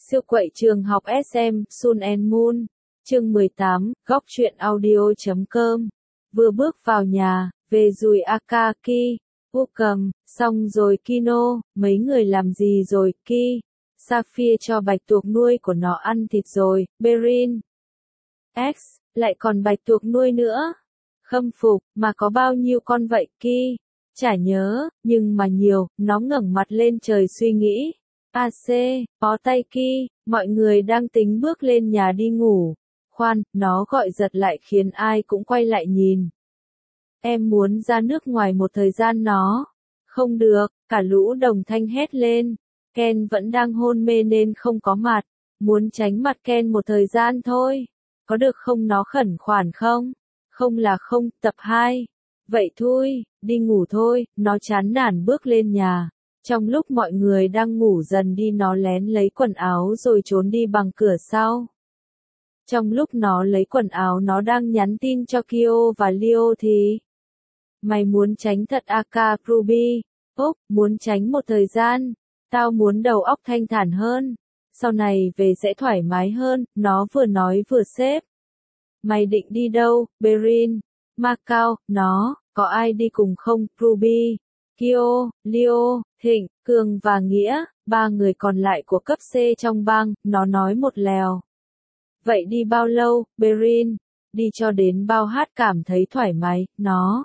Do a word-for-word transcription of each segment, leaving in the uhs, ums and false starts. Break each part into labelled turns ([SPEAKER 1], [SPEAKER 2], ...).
[SPEAKER 1] Siêu quậy trường học ét em, Sun and Moon. Chương mười tám, góc truyện audio chấm com. Vừa bước vào nhà, về rùi Akaki, Úc cầm, xong rồi Kino, mấy người làm gì rồi, Ki? Sapphire cho bạch tuộc nuôi của nó ăn thịt rồi, Berin. X, lại còn bạch tuộc nuôi nữa. Khâm phục, mà có bao nhiêu con vậy, Ki? Chả nhớ, nhưng mà nhiều, nó ngẩng mặt lên trời suy nghĩ. a xê, bó tay Ki, mọi người đang tính bước lên nhà đi ngủ. Khoan, nó gọi giật lại khiến ai cũng quay lại nhìn. Em muốn ra nước ngoài một thời gian nó. Không được, cả lũ đồng thanh hét lên. Ken vẫn đang hôn mê nên không có mặt. Muốn tránh mặt Ken một thời gian thôi. Có được không, nó khẩn khoản không? Không là không, tập hai. Vậy thôi, đi ngủ thôi, nó chán nản bước lên nhà. Trong lúc mọi người đang ngủ dần đi, nó lén lấy quần áo rồi trốn đi bằng cửa sau. Trong lúc nó lấy quần áo, nó đang nhắn tin cho Kyo và Leo thì... Mày muốn tránh thật Aka Ruby? Ốc, muốn tránh một thời gian. Tao muốn đầu óc thanh thản hơn. Sau này về sẽ thoải mái hơn, nó vừa nói vừa xếp. Mày định đi đâu, Berin? Macau, nó, có ai đi cùng không, Ruby? Kyo, Leo, Thịnh, Cường và Nghĩa, ba người còn lại của cấp C trong bang, nó nói một lèo. Vậy đi bao lâu, Berin? Đi cho đến bao hát cảm thấy thoải mái, nó.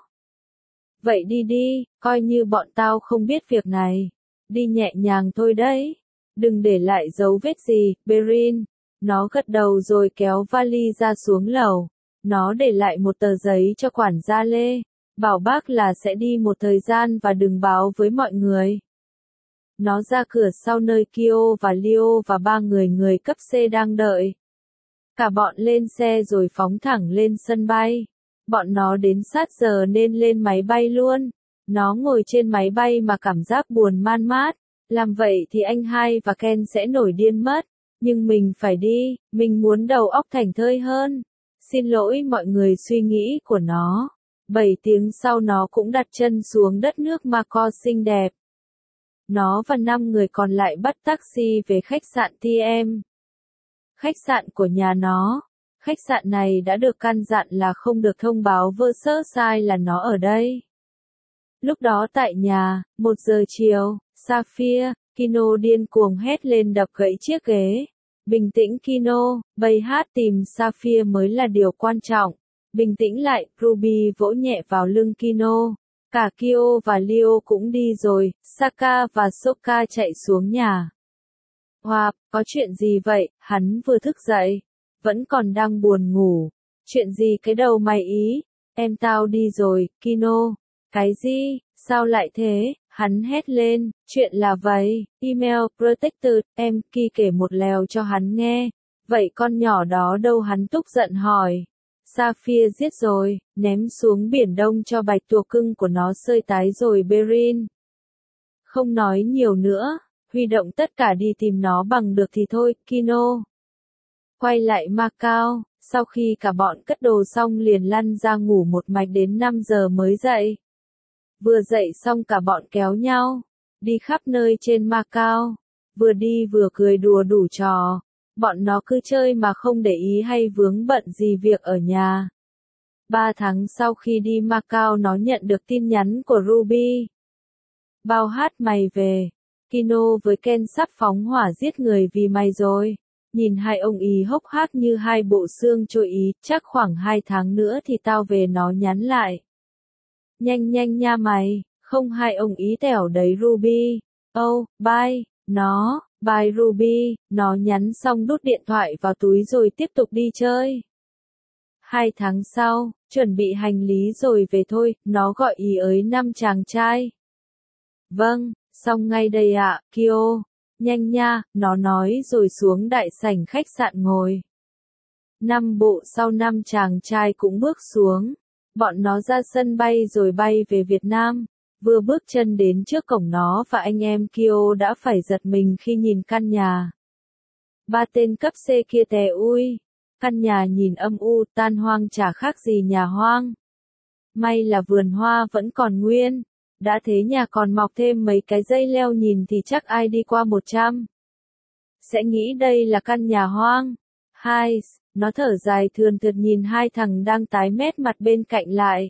[SPEAKER 1] Vậy đi đi, coi như bọn tao không biết việc này. Đi nhẹ nhàng thôi đấy. Đừng để lại dấu vết gì, Berin. Nó gật đầu rồi kéo vali ra xuống lầu. Nó để lại một tờ giấy cho quản gia Lê. Bảo bác là sẽ đi một thời gian và đừng báo với mọi người. Nó ra cửa sau nơi Kyo và Leo và ba người người cấp C đang đợi. Cả bọn lên xe rồi phóng thẳng lên sân bay. Bọn nó đến sát giờ nên lên máy bay luôn. Nó ngồi trên máy bay mà cảm giác buồn man mát. Làm vậy thì anh hai và Ken sẽ nổi điên mất. Nhưng mình phải đi, mình muốn đầu óc thảnh thơi hơn. Xin lỗi mọi người, suy nghĩ của nó. Bảy tiếng sau nó cũng đặt chân xuống đất nước Macau xinh đẹp. Nó và năm người còn lại bắt taxi về khách sạn tê em. Khách sạn của nhà nó. Khách sạn này đã được căn dặn là không được thông báo Versailles là nó ở đây. Lúc đó tại nhà, một giờ chiều, Sapphire, Kino điên cuồng hét lên đập gãy chiếc ghế. Bình tĩnh Kino, bầy hát tìm Sapphire mới là điều quan trọng. Bình tĩnh lại, Ruby vỗ nhẹ vào lưng Kino. Cả Kyo và Leo cũng đi rồi, Saka và Soka chạy xuống nhà. Hoa, có chuyện gì vậy? Hắn vừa thức dậy. Vẫn còn đang buồn ngủ. Chuyện gì cái đầu mày ý? Em tao đi rồi, Kino. Cái gì? Sao lại thế? Hắn hét lên. Chuyện là vậy. Email Protected, em Ki kể một lèo cho hắn nghe. Vậy con nhỏ đó đâu? Hắn tức giận hỏi. Sapphire giết rồi, ném xuống biển Đông cho bạch tuộc cưng của nó sơi tái rồi Berin. Không nói nhiều nữa, huy động tất cả đi tìm nó bằng được thì thôi, Kino. Quay lại Macau, sau khi cả bọn cất đồ xong liền lăn ra ngủ một mạch đến năm giờ mới dậy. Vừa dậy xong cả bọn kéo nhau, đi khắp nơi trên Macau, vừa đi vừa cười đùa đủ trò. Bọn nó cứ chơi mà không để ý hay vướng bận gì việc ở nhà. Ba tháng sau khi đi Macau nó nhận được tin nhắn của Ruby. Bao hát mày về. Kino với Ken sắp phóng hỏa giết người vì mày rồi. Nhìn hai ông ý hốc hác như hai bộ xương trôi ý, chắc khoảng hai tháng nữa thì tao về, nó nhắn lại. Nhanh nhanh nha mày, không hai ông ý tẻo đấy Ruby. Oh, bye, nó. Bye Ruby, nó nhắn xong đút điện thoại vào túi rồi tiếp tục đi chơi. Hai tháng sau, chuẩn bị hành lý rồi về thôi, nó gọi ý ới năm chàng trai. Vâng, xong ngay đây ạ, Kyo. Nhanh nha, nó nói rồi xuống đại sảnh khách sạn ngồi. Năm bộ sau năm chàng trai cũng bước xuống. Bọn nó ra sân bay rồi bay về Việt Nam. Vừa bước chân đến trước cổng nó và anh em Kyo đã phải giật mình khi nhìn căn nhà. Ba tên cấp C kia tè ui. Căn nhà nhìn âm u tan hoang chả khác gì nhà hoang. May là vườn hoa vẫn còn nguyên. Đã thế nhà còn mọc thêm mấy cái dây leo, nhìn thì chắc ai đi qua một trăm. sẽ nghĩ đây là căn nhà hoang. Hai, nó thở dài thườn thượt nhìn hai thằng đang tái mét mặt bên cạnh lại.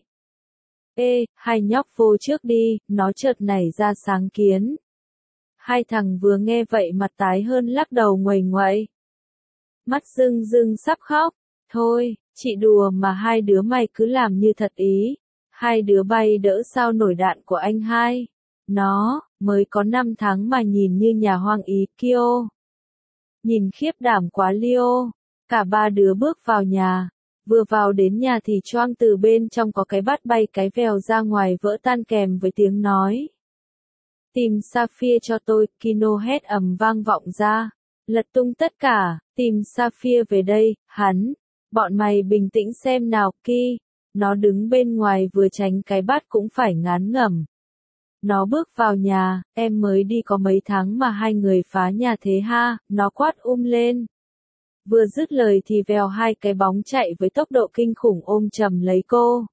[SPEAKER 1] Ê, hai nhóc vô trước đi, nó chợt nảy ra sáng kiến. Hai thằng vừa nghe vậy mặt tái hơn lắc đầu nguầy nguậy. Mắt rưng rưng sắp khóc. Thôi, chị đùa mà hai đứa mày cứ làm như thật ý. Hai đứa bay đỡ sao nổi đạn của anh hai. Nó, mới có năm tháng mà nhìn như nhà hoang ý Kyo. Nhìn khiếp đảm quá Leo. Cả ba đứa bước vào nhà. Vừa vào đến nhà thì choang từ bên trong có cái bát bay cái vèo ra ngoài vỡ tan kèm với tiếng nói. Tìm Sapphire cho tôi, Kino hét ầm vang vọng ra. Lật tung tất cả, tìm Sapphire về đây, hắn. Bọn mày bình tĩnh xem nào, Ki. Nó đứng bên ngoài vừa tránh cái bát cũng phải ngán ngẩm. Nó bước vào nhà, em mới đi có mấy tháng mà hai người phá nhà thế ha, nó quát um lên. Vừa dứt lời thì vèo hai cái bóng chạy với tốc độ kinh khủng ôm chầm lấy cô.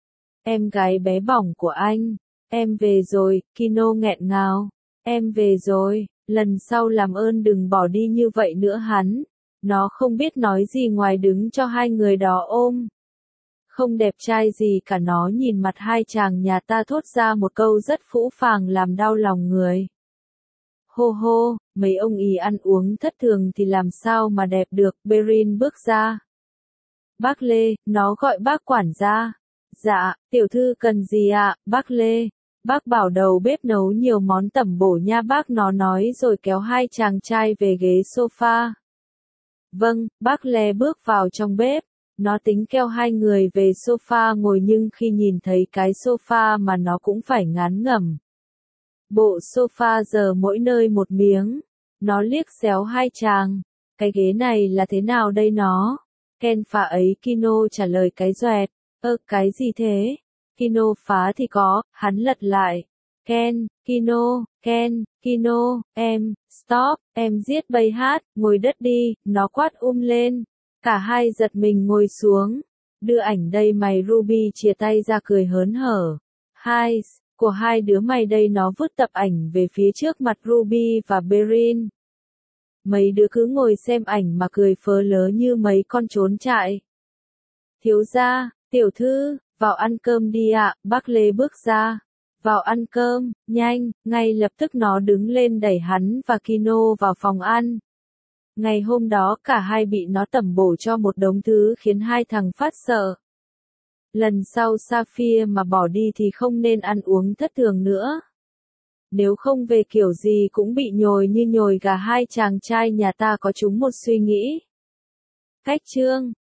[SPEAKER 1] Em gái bé bỏng của anh, em về rồi, Kino nghẹn ngào. Em về rồi, lần sau làm ơn đừng bỏ đi như vậy nữa hắn. Nó không biết nói gì ngoài đứng cho hai người đó ôm. Không đẹp trai gì cả, nó nhìn mặt hai chàng nhà ta thốt ra một câu rất phũ phàng làm đau lòng người. Hô hô, mấy ông ý ăn uống thất thường thì làm sao mà đẹp được, Berin bước ra. Bác Lê, nó gọi bác quản gia. Dạ, tiểu thư cần gì ạ, bác Lê? Bác bảo đầu bếp nấu nhiều món tẩm bổ nha bác, nó nói rồi kéo hai chàng trai về ghế sofa. Vâng, bác Lê bước vào trong bếp. Nó tính kêu hai người về sofa ngồi nhưng khi nhìn thấy cái sofa mà nó cũng phải ngán ngẩm. Bộ sofa giờ mỗi nơi một miếng. Nó liếc xéo hai chàng. Cái ghế này là thế nào đây nó? Ken phá ấy, Kino trả lời cái doẹt. Ơ, cái gì thế? Kino phá thì có, hắn lật lại. Ken, Kino, Ken, Kino, em, stop, em giết bầy hát, ngồi đất đi, nó quát um lên. Cả hai giật mình ngồi xuống. Đưa ảnh đây mày, Ruby chia tay ra cười hớn hở. Hai, của hai đứa mày đây, nó vứt tập ảnh về phía trước mặt Ruby và Berin. Mấy đứa cứ ngồi xem ảnh mà cười phớ lớ như mấy con trốn chạy. Thiếu gia, tiểu thư, vào ăn cơm đi ạ, bác Lê bước ra. Vào ăn cơm, nhanh, ngay lập tức nó đứng lên đẩy hắn và Kino vào phòng ăn. Ngày hôm đó cả hai bị nó tẩm bổ cho một đống thứ khiến hai thằng phát sợ. Lần sau Sapphire mà bỏ đi thì không nên ăn uống thất thường nữa. Nếu không về kiểu gì cũng bị nhồi như nhồi gà. Hai chàng trai nhà ta có chúng một suy nghĩ. Cách chương